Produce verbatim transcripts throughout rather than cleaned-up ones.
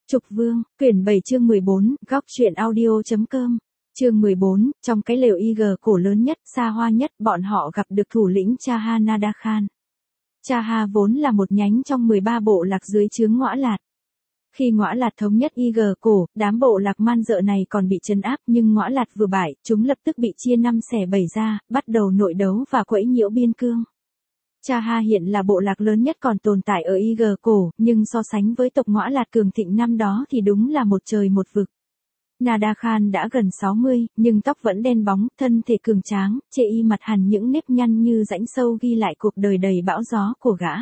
Trục Vương, quyển bảy chương mười bốn, góc truyện audio.com. Chương mười bốn, trong cái lều y gờ cổ lớn nhất, xa hoa nhất, bọn họ gặp được thủ lĩnh Chaha Nada Khan. Chaha vốn là một nhánh trong mười ba bộ lạc dưới trướng Ngõa Lạt. Khi Ngõa Lạt thống nhất y gờ cổ, đám bộ lạc man dợ này còn bị trấn áp, nhưng Ngõa Lạt vừa bại, chúng lập tức bị chia năm xẻ bảy ra, bắt đầu nội đấu và quẫy nhiễu biên cương. Chaha hiện là bộ lạc lớn nhất còn tồn tại ở y gờ cổ, nhưng so sánh với tộc Ngõa Lạt cường thịnh năm đó thì đúng là một trời một vực. Nada Khan đã gần sáu mươi, nhưng tóc vẫn đen bóng, thân thể cường tráng, chê y mặt hằn những nếp nhăn như rãnh sâu ghi lại cuộc đời đầy bão gió của gã.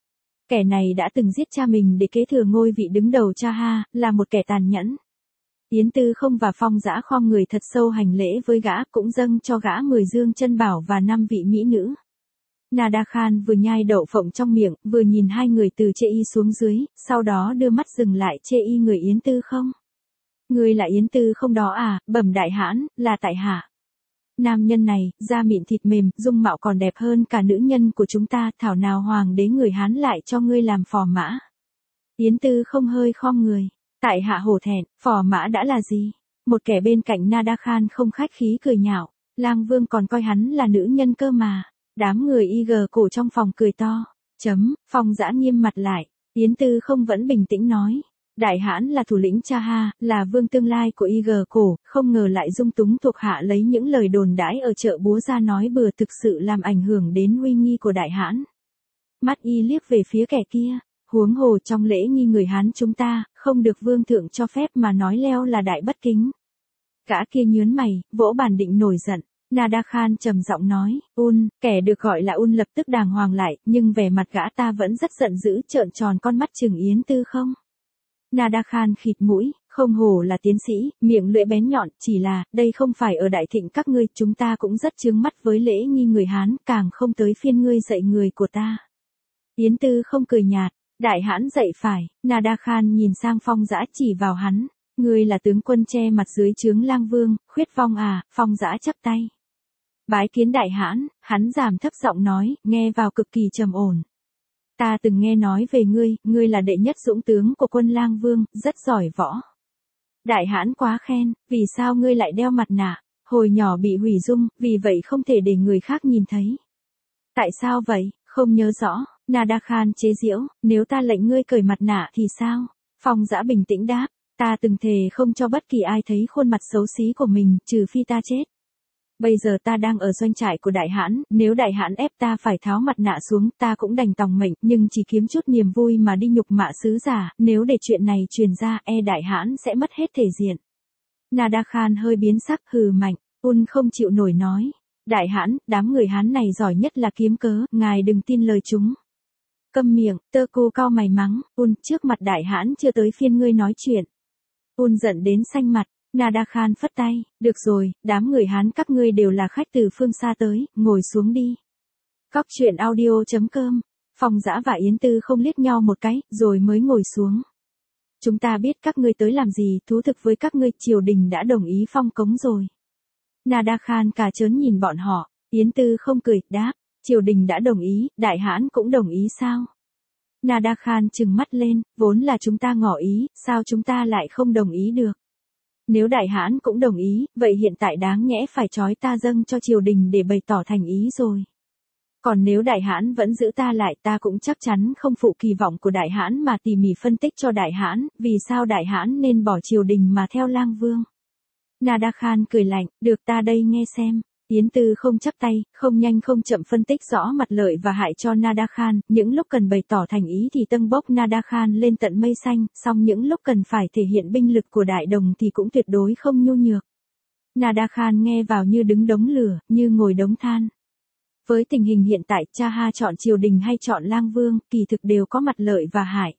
Kẻ này đã từng giết cha mình để kế thừa ngôi vị đứng đầu Chaha, là một kẻ tàn nhẫn. Yến Tư Không và Phong Dã khom người thật sâu hành lễ với gã, cũng dâng cho gã mười dương chân bảo và năm vị mỹ nữ. Nada Khan vừa nhai đậu phộng trong miệng, vừa nhìn hai người từ chê y xuống dưới, sau đó đưa mắt dừng lại chê y người Yến Tư Không. Người là Yến Tư Không đó à, bẩm đại hãn, là tại hạ. Nam nhân này, da mịn thịt mềm, dung mạo còn đẹp hơn cả nữ nhân của chúng ta, thảo nào hoàng đế người Hán lại cho ngươi làm phò mã. Yến Tư Không hơi khom người. Tại hạ hổ thẹn, phò mã đã là gì? Một kẻ bên cạnh Nada Khan không khách khí cười nhạo, Lang Vương còn coi hắn là nữ nhân cơ mà. Đám người y gờ cổ trong phòng cười to. Chấm, Phong Dã nghiêm mặt lại. Yến Tư Không vẫn bình tĩnh nói. Đại hãn là thủ lĩnh Chaha, là vương tương lai của y gờ cổ, không ngờ lại dung túng thuộc hạ lấy những lời đồn đãi ở chợ búa ra nói bừa, thực sự làm ảnh hưởng đến uy nghi của đại hãn. Mắt y liếc về phía kẻ kia. Huống hồ trong lễ nghi người Hán chúng ta, không được vương thượng cho phép mà nói leo là đại bất kính. Gã kia nhớn mày, vỗ bàn định nổi giận. Nada Khan trầm giọng nói, Un, kẻ được gọi là Un lập tức đàng hoàng lại, nhưng vẻ mặt gã ta vẫn rất giận dữ, trợn tròn con mắt chừng Yến Tư Không. Nada Khan khịt mũi, không hổ là tiến sĩ, miệng lưỡi bén nhọn, chỉ là, đây không phải ở đại thịnh các ngươi, chúng ta cũng rất chướng mắt với lễ nghi người Hán, càng không tới phiên ngươi dạy người của ta. Yến Tư Không cười nhạt, đại hãn dạy phải. Nada Khan nhìn sang Phong Dã chỉ vào hắn, ngươi là tướng quân che mặt dưới trướng Lang Vương, Khuyết Phong à? Phong Dã chắp tay. Bái kiến đại hãn, hắn giảm thấp giọng nói, nghe vào cực kỳ trầm ổn. Ta từng nghe nói về ngươi, ngươi là đệ nhất dũng tướng của quân Lang Vương, rất giỏi võ. Đại hãn quá khen, vì sao ngươi lại đeo mặt nạ? Hồi nhỏ bị hủy dung, vì vậy không thể để người khác nhìn thấy. Tại sao vậy? Không nhớ rõ. Nada Khan chế giễu, nếu ta lệnh ngươi cởi mặt nạ thì sao? Phong Dã bình tĩnh đáp, ta từng thề không cho bất kỳ ai thấy khuôn mặt xấu xí của mình, trừ phi ta chết. Bây giờ ta đang ở doanh trại của đại hãn, nếu đại hãn ép ta phải tháo mặt nạ xuống, ta cũng đành tòng mệnh, nhưng chỉ kiếm chút niềm vui mà đi nhục mạ sứ giả, nếu để chuyện này truyền ra, e đại hãn sẽ mất hết thể diện. Nada Khan hơi biến sắc, hừ mạnh, Un không chịu nổi nói, đại hãn, đám người Hán này giỏi nhất là kiếm cớ, ngài đừng tin lời chúng. Câm miệng, Tơ Cô cau mày mắng, Un, trước mặt đại hãn chưa tới phiên ngươi nói chuyện. Un giận đến xanh mặt. Nada Khan phất tay, được rồi, đám người Hán các ngươi đều là khách từ phương xa tới, ngồi xuống đi. Góc truyện audio.com. Phong Dã và Yến Tư Không liếc nhau một cái, rồi mới ngồi xuống. Chúng ta biết các ngươi tới làm gì, thú thực với các ngươi, triều đình đã đồng ý phong cống rồi. Nada Khan cà trớn nhìn bọn họ, Yến Tư Không cười, đáp, triều đình đã đồng ý, đại hãn cũng đồng ý sao? Nada Khan trừng mắt lên, vốn là chúng ta ngỏ ý, sao chúng ta lại không đồng ý được? Nếu đại hãn cũng đồng ý, vậy hiện tại đáng nhẽ phải trói ta dâng cho triều đình để bày tỏ thành ý rồi. Còn nếu đại hãn vẫn giữ ta lại, ta cũng chắc chắn không phụ kỳ vọng của đại hãn mà tỉ mỉ phân tích cho đại hãn, vì sao đại hãn nên bỏ triều đình mà theo Lang Vương. Nada Khan cười lạnh, được, ta đây nghe xem. Yến Tư Không chắp tay, không nhanh không chậm phân tích rõ mặt lợi và hại cho Nada Khan, những lúc cần bày tỏ thành ý thì tâng bốc Nada Khan lên tận mây xanh, song những lúc cần phải thể hiện binh lực của đại đồng thì cũng tuyệt đối không nhu nhược. Nada Khan nghe vào như đứng đống lửa, như ngồi đống than. Với tình hình hiện tại, Chaha chọn triều đình hay chọn Lang Vương, kỳ thực đều có mặt lợi và hại.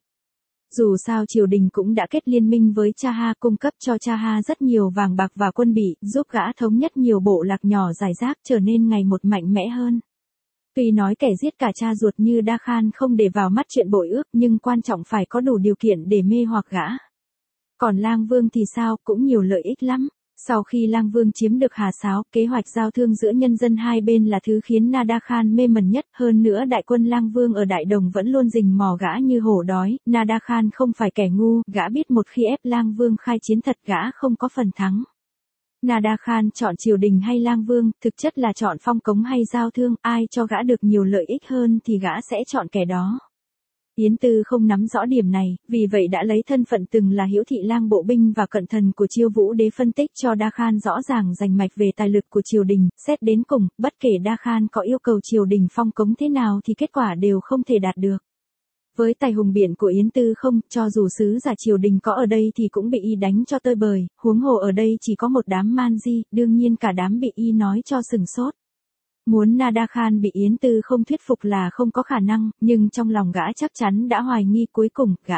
Dù sao triều đình cũng đã kết liên minh với Chaha, cung cấp cho Chaha rất nhiều vàng bạc và quân bị, giúp gã thống nhất nhiều bộ lạc nhỏ rải rác, trở nên ngày một mạnh mẽ hơn. Tuy nói kẻ giết cả cha ruột như Đa Khan không để vào mắt chuyện bội ước, nhưng quan trọng phải có đủ điều kiện để mê hoặc gã. Còn Lang Vương thì sao, cũng nhiều lợi ích lắm. Sau khi Lang Vương chiếm được Hà Sáo, kế hoạch giao thương giữa nhân dân hai bên là thứ khiến Nada Khan mê mẩn nhất, hơn nữa đại quân Lang Vương ở Đại Đồng vẫn luôn rình mò gã như hổ đói, Nada Khan không phải kẻ ngu, gã biết một khi ép Lang Vương khai chiến thật gã không có phần thắng. Nada Khan chọn triều đình hay Lang Vương, thực chất là chọn phong cống hay giao thương, ai cho gã được nhiều lợi ích hơn thì gã sẽ chọn kẻ đó. Yến Tư không nắm rõ điểm này, vì vậy đã lấy thân phận từng là Hữu Thị Lang bộ binh và cận thần của Chiêu Vũ Đế phân tích cho Đa Khan rõ ràng rành mạch về tài lực của triều đình, xét đến cùng, bất kể Đa Khan có yêu cầu triều đình phong cống thế nào thì kết quả đều không thể đạt được. Với tài hùng biện của Yến Tư không, cho dù sứ giả triều đình có ở đây thì cũng bị y đánh cho tơi bời, huống hồ ở đây chỉ có một đám man di, đương nhiên cả đám bị y nói cho sừng sốt. Muốn Nada Khan bị Yến Tư không thuyết phục là không có khả năng, nhưng trong lòng gã chắc chắn đã hoài nghi. Cuối cùng, gã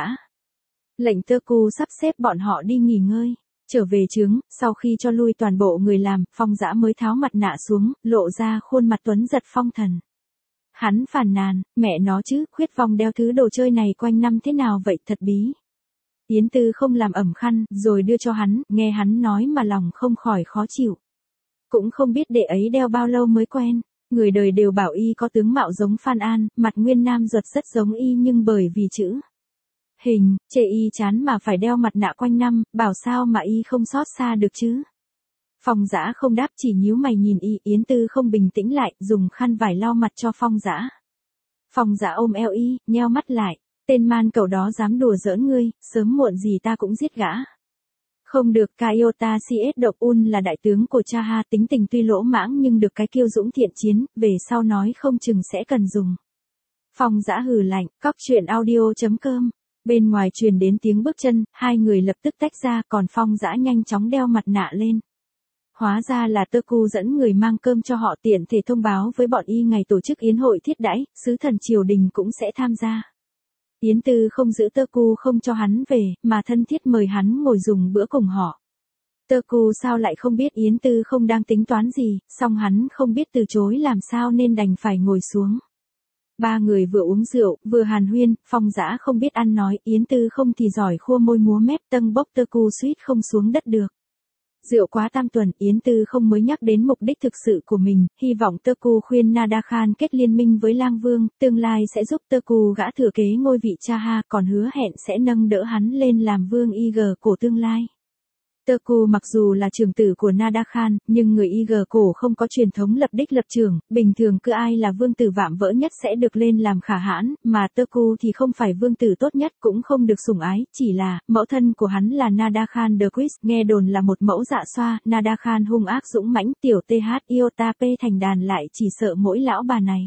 lệnh Teuku sắp xếp bọn họ đi nghỉ ngơi. Trở về trướng, sau khi cho lui toàn bộ người làm, Phong Dã mới tháo mặt nạ xuống, lộ ra khuôn mặt tuấn giật phong thần. Hắn phàn nàn, mẹ nó chứ, Khuyết Phong đeo thứ đồ chơi này quanh năm thế nào vậy, thật bí. Yến Tư không làm ẩm khăn, rồi đưa cho hắn, nghe hắn nói mà lòng không khỏi khó chịu. Cũng không biết đệ ấy đeo bao lâu mới quen, người đời đều bảo y có tướng mạo giống Phan An, mặt nguyên nam ruột rất giống y nhưng bởi vì chữ hình, chê y chán mà phải đeo mặt nạ quanh năm, bảo sao mà y không xót xa được chứ. Phong Dã không đáp, chỉ nhíu mày nhìn y. Yến Tư không bình tĩnh lại, dùng khăn vải lau mặt cho Phong Dã. Phong Dã ôm eo y, nheo mắt lại, tên man cẩu đó dám đùa giỡn ngươi, sớm muộn gì ta cũng giết gã. Không được, Kaiota Cs Độc Un là đại tướng của Chaha, tính tình tuy lỗ mãng nhưng được cái kiêu dũng thiện chiến, về sau nói không chừng sẽ cần dùng. Phong Dã hừ lạnh, cóc truyện audio chấm com. Bên ngoài truyền đến tiếng bước chân, hai người lập tức tách ra, còn Phong Dã nhanh chóng đeo mặt nạ lên. Hóa ra là Teuku dẫn người mang cơm cho họ, tiện thể thông báo với bọn y ngày tổ chức yến hội thiết đãi, sứ thần triều đình cũng sẽ tham gia. Yến Tư không giữ Teuku không cho hắn về, mà thân thiết mời hắn ngồi dùng bữa cùng họ. Teuku sao lại không biết Yến Tư không đang tính toán gì, song hắn không biết từ chối làm sao nên đành phải ngồi xuống. Ba người vừa uống rượu, vừa hàn huyên, Phong Dã không biết ăn nói, Yến Tư không thì giỏi khua môi múa mép, tâng bốc Teuku suýt không xuống đất được. Rượu quá tam tuần, Yến Tư không mới nhắc đến mục đích thực sự của mình, hy vọng Teuku khuyên Nada Khan kết liên minh với Lang Vương, tương lai sẽ giúp Teuku gã thừa kế ngôi vị Chaha, còn hứa hẹn sẽ nâng đỡ hắn lên làm vương Y G cổ tương lai. Teuku mặc dù là trưởng tử của Nada Khan, nhưng người Y G cổ không có truyền thống lập đích lập trưởng, bình thường cứ ai là vương tử vạm vỡ nhất sẽ được lên làm khả hãn, mà Teuku thì không phải vương tử tốt nhất, cũng không được sủng ái, chỉ là, mẫu thân của hắn là Nada Khan the Quiz, nghe đồn là một mẫu dạ xoa, Nada Khan hung ác dũng mãnh, tiểu th iota p thành đàn lại chỉ sợ mỗi lão bà này.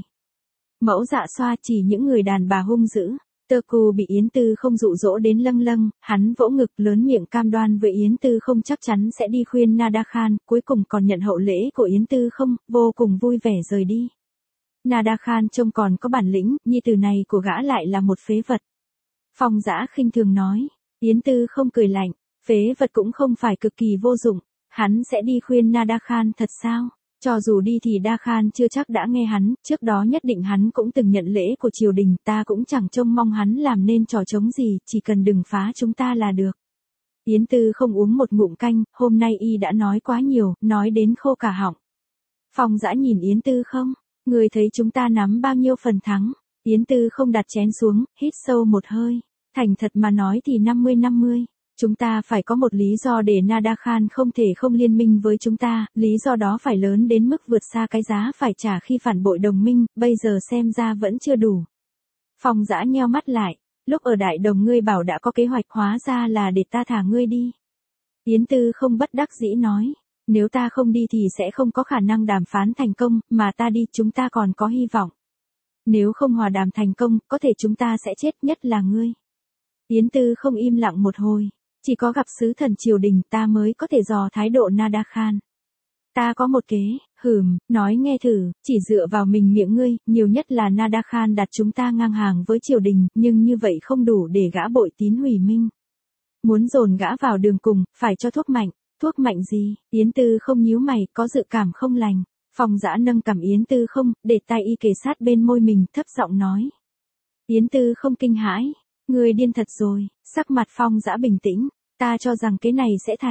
Mẫu dạ xoa chỉ những người đàn bà hung dữ. Teuku bị Yến Tư không dụ dỗ đến lâng lâng, hắn vỗ ngực lớn miệng cam đoan với Yến Tư không chắc chắn sẽ đi khuyên Nada Khan, cuối cùng còn nhận hậu lễ của Yến Tư không, vô cùng vui vẻ rời đi. Nada Khan trông còn có bản lĩnh, nhi tử này của gã lại là một phế vật. Phong Dã khinh thường nói, Yến Tư không cười lạnh, phế vật cũng không phải cực kỳ vô dụng, hắn sẽ đi khuyên Nada Khan thật sao? Cho dù đi thì Đa Khan chưa chắc đã nghe hắn, trước đó nhất định hắn cũng từng nhận lễ của triều đình, ta cũng chẳng trông mong hắn làm nên trò trống gì, chỉ cần đừng phá chúng ta là được. Yến Tư không uống một ngụm canh, hôm nay y đã nói quá nhiều, nói đến khô cả họng. Phong Dã nhìn Yến Tư không, người thấy chúng ta nắm bao nhiêu phần thắng, Yến Tư không đặt chén xuống, hít sâu một hơi, thành thật mà nói thì năm mươi năm mươi. Chúng ta phải có một lý do để Nada Khan không thể không liên minh với chúng ta, lý do đó phải lớn đến mức vượt xa cái giá phải trả khi phản bội đồng minh, bây giờ xem ra vẫn chưa đủ. Phong Dã nheo mắt lại, lúc ở Đại Đồng ngươi bảo đã có kế hoạch, hóa ra là để ta thả ngươi đi. Yến Tư không bất đắc dĩ nói, nếu ta không đi thì sẽ không có khả năng đàm phán thành công, mà ta đi chúng ta còn có hy vọng. Nếu không hòa đàm thành công, có thể chúng ta sẽ chết, nhất là ngươi. Yến Tư không im lặng một hồi. Chỉ có gặp sứ thần triều đình ta mới có thể dò thái độ Nada Khan. Ta có một kế, hừm, nói nghe thử, chỉ dựa vào mình miệng ngươi, nhiều nhất là Nada Khan đặt chúng ta ngang hàng với triều đình, nhưng như vậy không đủ để gã bội tín hủy minh. Muốn dồn gã vào đường cùng, phải cho thuốc mạnh, thuốc mạnh gì? Yến Tư không nhíu mày, có dự cảm không lành. Phong Dã nâng cằm Yến Tư không, để tay y kề sát bên môi mình, thấp giọng nói. Yến Tư không kinh hãi, ngươi điên thật rồi, sắc mặt Phong Dã bình tĩnh. Ta cho rằng cái này sẽ thành.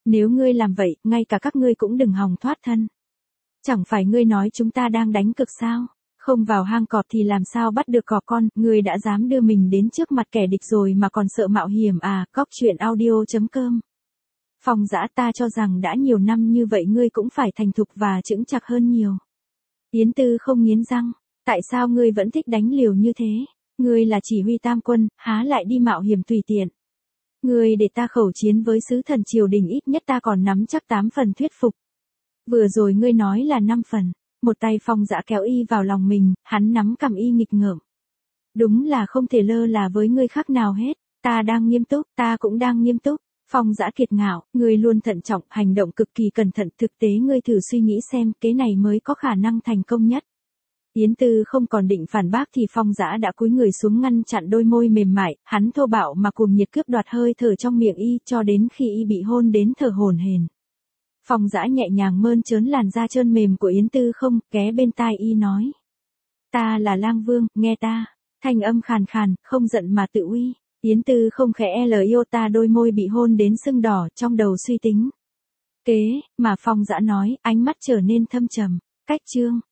Nếu ngươi làm vậy, ngay cả các ngươi cũng đừng hòng thoát thân. Chẳng phải ngươi nói chúng ta đang đánh cược sao? Không vào hang cọp thì làm sao bắt được cọp con, ngươi đã dám đưa mình đến trước mặt kẻ địch rồi mà còn sợ mạo hiểm à, cóc truyện audio chấm com. Phong Dã, ta cho rằng đã nhiều năm như vậy ngươi cũng phải thành thục và chững chạc hơn nhiều. Yến Tư không nghiến răng, tại sao ngươi vẫn thích đánh liều như thế? Ngươi là chỉ huy tam quân, há lại đi mạo hiểm tùy tiện. Ngươi để ta khẩu chiến với sứ thần triều đình ít nhất ta còn nắm chắc tám phần thuyết phục. Vừa rồi ngươi nói là năm phần, một tay Phong Dã kéo y vào lòng mình, hắn nắm cầm y nghịch ngợm. Đúng là không thể lơ là với ngươi khác nào hết, ta đang nghiêm túc, ta cũng đang nghiêm túc. Phong Dã kiệt ngạo, ngươi luôn thận trọng, hành động cực kỳ cẩn thận, thực tế ngươi thử suy nghĩ xem, kế này mới có khả năng thành công nhất. Yến Tư không còn định phản bác thì Phong Dã đã cúi người xuống ngăn chặn đôi môi mềm mại, hắn thô bạo mà cuồng nhiệt cướp đoạt hơi thở trong miệng y cho đến khi y bị hôn đến thở hổn hển. Phong Dã nhẹ nhàng mơn trớn làn da trơn mềm của Yến Tư không, ghé bên tai y nói. Ta là Lang Vương, nghe ta, thanh âm khàn khàn, không giận mà tự uy. Yến Tư không khẽ lờ iota đôi môi bị hôn đến sưng đỏ, trong đầu suy tính. Kế, mà Phong Dã nói, ánh mắt trở nên thâm trầm. Cách chương